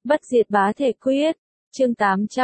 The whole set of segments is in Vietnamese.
Bất diệt bá thể quyết. Chương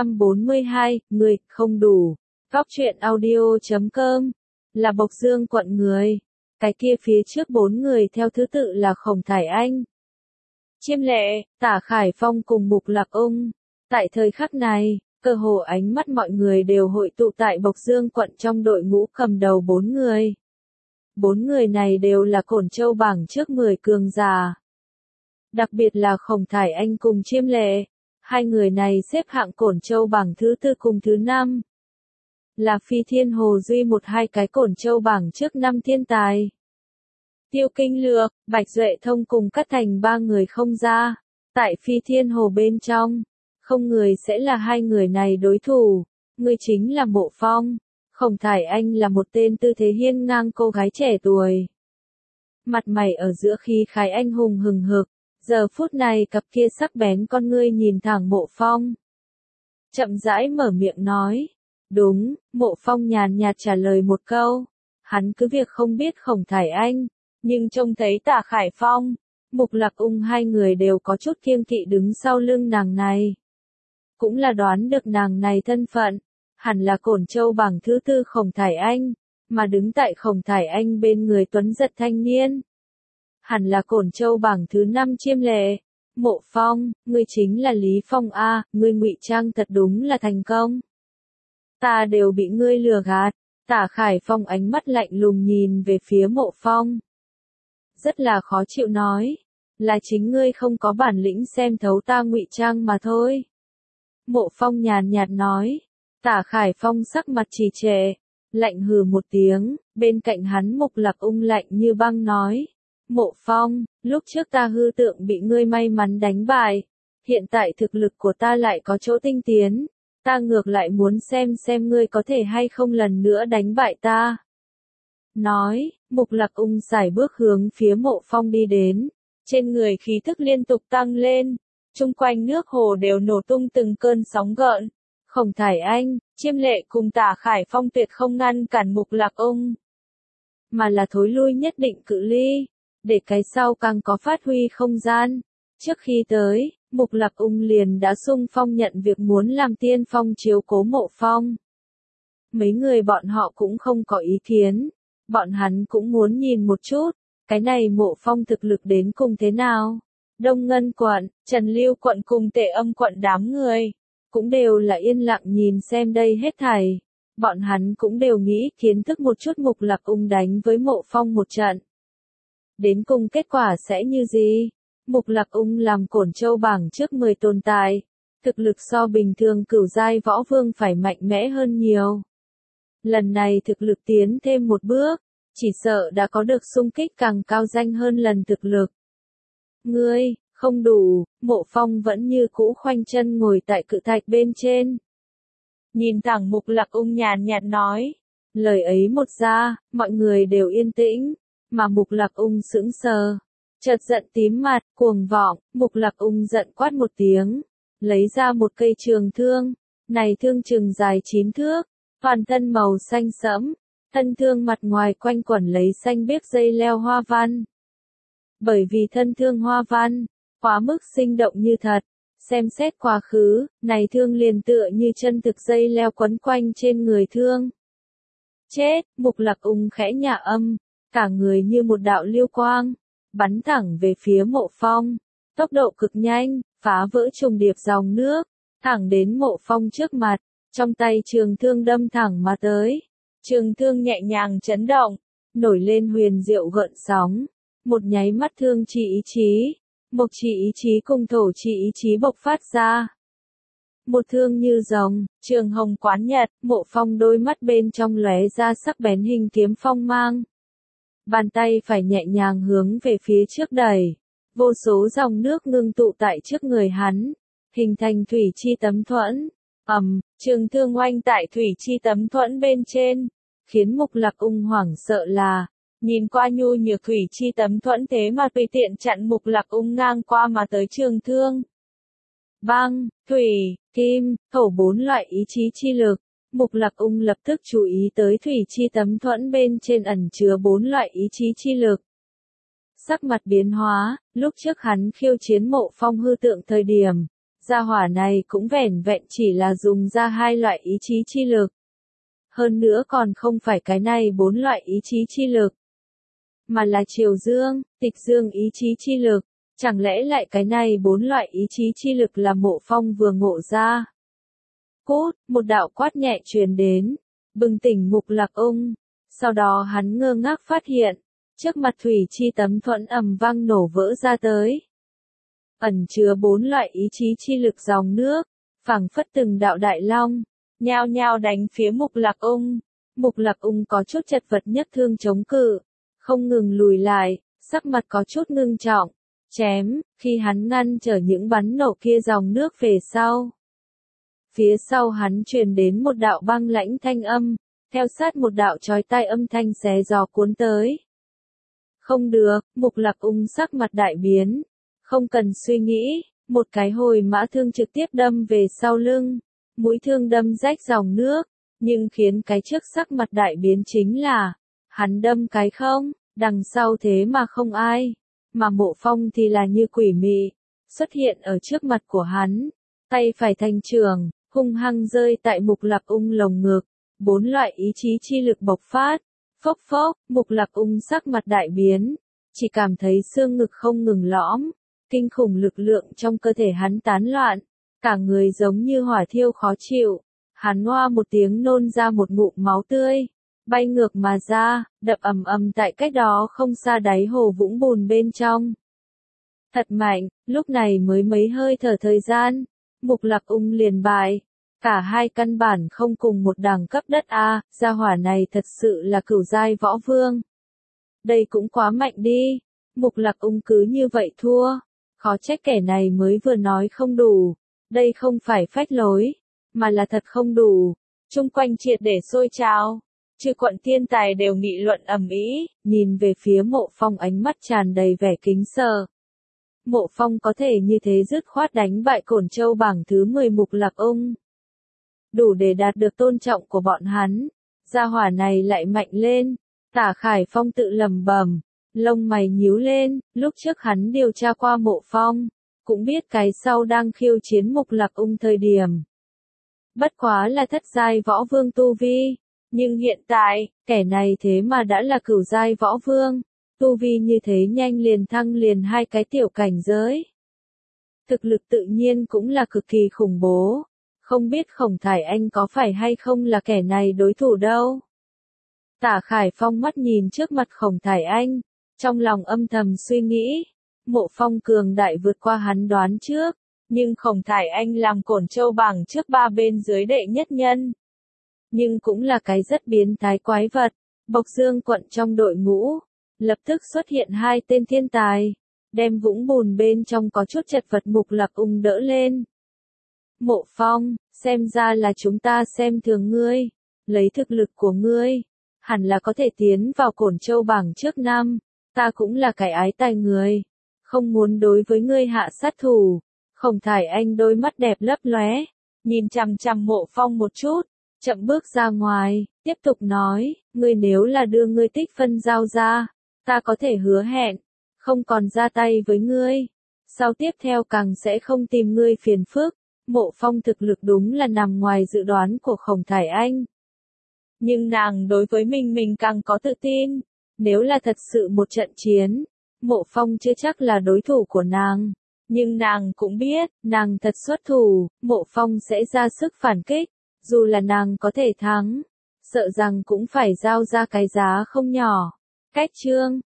842, người, không đủ. Góc truyện audio.com. Là Bộc Dương quận người. Cái kia phía trước 4 người theo thứ tự là Khổng Thải Anh, Chiêm Lệ, Tả Khải Phong cùng Mục Lạc Ung. Tại thời khắc này, cơ hồ ánh mắt mọi người đều hội tụ tại Bộc Dương quận trong đội ngũ cầm đầu 4 người. 4 người này đều là Cổn Châu bảng trước 10 cường giả. Đặc biệt là Khổng Thải Anh cùng Chiêm Lệ, hai người này xếp hạng Cổn Châu bảng thứ 4 cùng thứ 5. Là Phi Thiên Hồ Duy một hai cái Cổn Châu bảng trước 5 thiên tài. Tiêu Kinh Lược, Bạch Duệ Thông cùng Cát Thành 3 người không ra. Tại Phi Thiên Hồ bên trong, không người sẽ là hai người này đối thủ. Người chính là Mộ Phong. Khổng Thải Anh là một tên tư thế hiên ngang cô gái trẻ tuổi. Mặt mày ở giữa khí khái anh hùng hừng hực. Giờ phút này cặp kia sắc bén con ngươi nhìn thẳng Mộ Phong. Chậm rãi mở miệng nói. Đúng, Mộ Phong nhàn nhạt trả lời một câu. Hắn cứ việc không biết Khổng Thải Anh, nhưng trông thấy Tả Khải Phong, Mục Lạc Ung hai người đều có chút kiêng kỵ đứng sau lưng nàng này. Cũng là đoán được nàng này thân phận, hẳn là Cổn Châu bảng thứ 4 Khổng Thải Anh, mà đứng tại Khổng Thải Anh bên người tuấn giật thanh niên. Hẳn là Cổn Châu bảng thứ 5 Chiêm Lệ. Mộ Phong, ngươi chính là Lý Phong a, ngươi ngụy trang thật đúng là thành công. Ta đều bị ngươi lừa gạt. Tả Khải Phong ánh mắt lạnh lùng nhìn về phía Mộ Phong. Rất là khó chịu nói, là chính ngươi không có bản lĩnh xem thấu ta ngụy trang mà thôi. Mộ Phong nhàn nhạt nói. Tả Khải Phong sắc mặt trì trệ, lạnh hừ một tiếng, bên cạnh hắn Mục Lạc Ung lạnh như băng nói. Mộ Phong, lúc trước ta hư tượng bị ngươi may mắn đánh bại, hiện tại thực lực của ta lại có chỗ tinh tiến, ta ngược lại muốn xem ngươi có thể hay không lần nữa đánh bại ta. Nói, Mục Lạc Ung sải bước hướng phía Mộ Phong đi đến, trên người khí thức liên tục tăng lên, chung quanh nước hồ đều nổ tung từng cơn sóng gợn. Khổng Thải Anh, Chiêm Lệ cùng Tả Khải Phong tuyệt không ngăn cản Mục Lạc Ung, mà là thối lui nhất định cự ly, để cái sau càng có phát huy không gian. Trước khi tới, Mục Lạc Ung liền đã xung phong nhận việc muốn làm tiên phong chiếu cố Mộ Phong. Mấy người bọn họ cũng không có ý kiến, bọn hắn cũng muốn nhìn một chút, cái này Mộ Phong thực lực đến cùng thế nào. Đông Ngân quận, Trần Lưu quận cùng Tệ Âm quận đám người, cũng đều là yên lặng nhìn xem đây hết thảy. Bọn hắn cũng đều nghĩ kiến thức một chút Mục Lạc Ung đánh với Mộ Phong một trận. Đến cùng kết quả sẽ như gì? Mục Lạc Ung làm Cổn Châu bảng trước 10 tồn tại, thực lực so bình thường cửu giai võ vương phải mạnh mẽ hơn nhiều. Lần này thực lực tiến thêm một bước, chỉ sợ đã có được xung kích càng cao danh hơn lần thực lực. Ngươi, không đủ. Mộ Phong vẫn như cũ khoanh chân ngồi tại cự thạch bên trên. Nhìn thẳng Mục Lạc Ung nhàn nhạt nói. Lời ấy một ra, mọi người đều yên tĩnh, mà Mục Lạc Ung sững sờ. Chợt giận tím mặt, cuồng vọng, Mục Lạc Ung giận quát một tiếng, lấy ra một cây trường thương, này thương chừng dài 9 thước, toàn thân màu xanh sẫm, thân thương mặt ngoài quanh quẩn lấy xanh biếc dây leo hoa văn. Bởi vì thân thương hoa văn, quá mức sinh động như thật, xem xét quá khứ, này thương liền tựa như chân thực dây leo quấn quanh trên người thương. Chết, Mục Lạc Ung khẽ nhả âm, cả người như một đạo lưu quang, bắn thẳng về phía Mộ Phong, tốc độ cực nhanh, phá vỡ trùng điệp dòng nước, thẳng đến Mộ Phong trước mặt, trong tay trường thương đâm thẳng mà tới. Trường thương nhẹ nhàng chấn động, nổi lên huyền diệu gợn sóng, một nháy mắt thương chi ý chí, mộc chi ý chí cùng thổ chi ý chí bộc phát ra. Một thương như rồng, trường hồng quán nhật, Mộ Phong đôi mắt bên trong lóe ra sắc bén hình kiếm phong mang. Bàn tay phải nhẹ nhàng hướng về phía trước đẩy, vô số dòng nước ngưng tụ tại trước người hắn, hình thành thủy chi tấm thuẫn. Trường thương oanh tại thủy chi tấm thuẫn bên trên, khiến Mục Lạc Ung hoảng sợ là, nhìn qua nhu nhược thủy chi tấm thuẫn thế mà tùy tiện chặn Mục Lạc Ung ngang qua mà tới trường thương. Băng, thủy, kim, thổ 4 loại ý chí chi lực. Mục Lạc Ung lập tức chú ý tới thủy chi tấm thuẫn bên trên ẩn chứa 4 loại ý chí chi lực. Sắc mặt biến hóa, lúc trước hắn khiêu chiến Mộ Phong hư tượng thời điểm, gia hỏa này cũng vẻn vẹn chỉ là dùng ra 2 loại ý chí chi lực. Hơn nữa còn không phải cái này 4 loại ý chí chi lực, mà là triều dương, tịch dương ý chí chi lực. Chẳng lẽ lại cái này 4 loại ý chí chi lực là Mộ Phong vừa ngộ ra? Cút, một đạo quát nhẹ truyền đến, bừng tỉnh Mục Lạc Ung. Sau đó hắn ngơ ngác phát hiện, trước mặt thủy chi tấm thuẫn ầm vang nổ vỡ ra tới. Ẩn chứa 4 loại ý chí chi lực dòng nước, phảng phất từng đạo đại long, nhao nhao đánh phía Mục Lạc Ung. Mục Lạc Ung có chút chật vật nhất thương chống cự, không ngừng lùi lại, sắc mặt có chút ngưng trọng. Chém, khi hắn ngăn trở những bắn nổ kia dòng nước về sau. Phía sau hắn truyền đến một đạo băng lãnh thanh âm, theo sát một đạo chói tai âm thanh xé gió cuốn tới. Không được, Mục Lạc Ung sắc mặt đại biến, không cần suy nghĩ, một cái hồi mã thương trực tiếp đâm về sau lưng, mũi thương đâm rách dòng nước, nhưng khiến cái trước sắc mặt đại biến chính là, hắn đâm cái không, đằng sau thế mà không ai. Mà Mộ Phong thì là như quỷ mị, xuất hiện ở trước mặt của hắn, tay phải thành trường, hung hăng rơi tại Mục Lạc Ung lồng ngực, 4 loại ý chí chi lực bộc phát, phốc phốc, Mục Lạc Ung sắc mặt đại biến, chỉ cảm thấy xương ngực không ngừng lõm, kinh khủng lực lượng trong cơ thể hắn tán loạn, cả người giống như hỏa thiêu khó chịu, hắn ngoa một tiếng nôn ra một ngụm máu tươi. Bay ngược mà ra, đập ầm ầm tại cách đó không xa đáy hồ vũng bùn bên trong. Thật mạnh, lúc này mới mấy hơi thở thời gian, Mục Lạc Ung liền bại. Cả hai căn bản không cùng một đẳng cấp đất a, gia hỏa này thật sự là cửu giai võ vương. Đây cũng quá mạnh đi, Mục Lạc Ung cứ như vậy thua, khó trách kẻ này mới vừa nói không đủ, đây không phải phách lối, mà là thật không đủ. Chung quanh triệt để sôi trào. Chư quận thiên tài đều nghị luận ầm ĩ, nhìn về phía Mộ Phong ánh mắt tràn đầy vẻ kính sợ. Mộ Phong có thể như thế dứt khoát đánh bại Cổn Châu bảng thứ 10 Mục Lạc Ung. Đủ để đạt được tôn trọng của bọn hắn, gia hỏa này lại mạnh lên, Tả Khải Phong tự lẩm bẩm, lông mày nhíu lên, lúc trước hắn điều tra qua Mộ Phong, cũng biết cái sau đang khiêu chiến Mục Lạc Ung thời điểm. Bất quá là thất giai võ vương tu vi. Nhưng hiện tại, kẻ này thế mà đã là cửu giai võ vương, tu vi như thế nhanh liền thăng liền 2 cái tiểu cảnh giới. Thực lực tự nhiên cũng là cực kỳ khủng bố, không biết Khổng Thải Anh có phải hay không là kẻ này đối thủ đâu. Tả Khải Phong mắt nhìn trước mặt Khổng Thải Anh, trong lòng âm thầm suy nghĩ, Mộ Phong cường đại vượt qua hắn đoán trước, nhưng Khổng Thải Anh làm Cổn Châu bảng trước 3 bên dưới đệ nhất nhân. Nhưng cũng là cái rất biến thái quái vật, Bộc Dương quận trong đội ngũ, lập tức xuất hiện 2 tên thiên tài, đem vũng bùn bên trong có chút chật vật Mục Lạc Ung đỡ lên. Mộ Phong, xem ra là chúng ta xem thường ngươi, lấy thực lực của ngươi, hẳn là có thể tiến vào Cổn Châu bảng trước năm, ta cũng là cái ái tài người, không muốn đối với ngươi hạ sát thủ. Khổng Thải Anh đôi mắt đẹp lấp lóe, nhìn chằm chằm Mộ Phong một chút. Chậm bước ra ngoài, tiếp tục nói, ngươi nếu là đưa ngươi tích phân giao ra, ta có thể hứa hẹn, không còn ra tay với ngươi. Sau tiếp theo càng sẽ không tìm ngươi phiền phức. Mộ Phong thực lực đúng là nằm ngoài dự đoán của Khổng Thải Anh. Nhưng nàng đối với mình càng có tự tin. Nếu là thật sự một trận chiến, Mộ Phong chưa chắc là đối thủ của nàng. Nhưng nàng cũng biết, nàng thật xuất thủ, Mộ Phong sẽ ra sức phản kích. Dù là nàng có thể thắng, sợ rằng cũng phải giao ra cái giá không nhỏ. Cách chương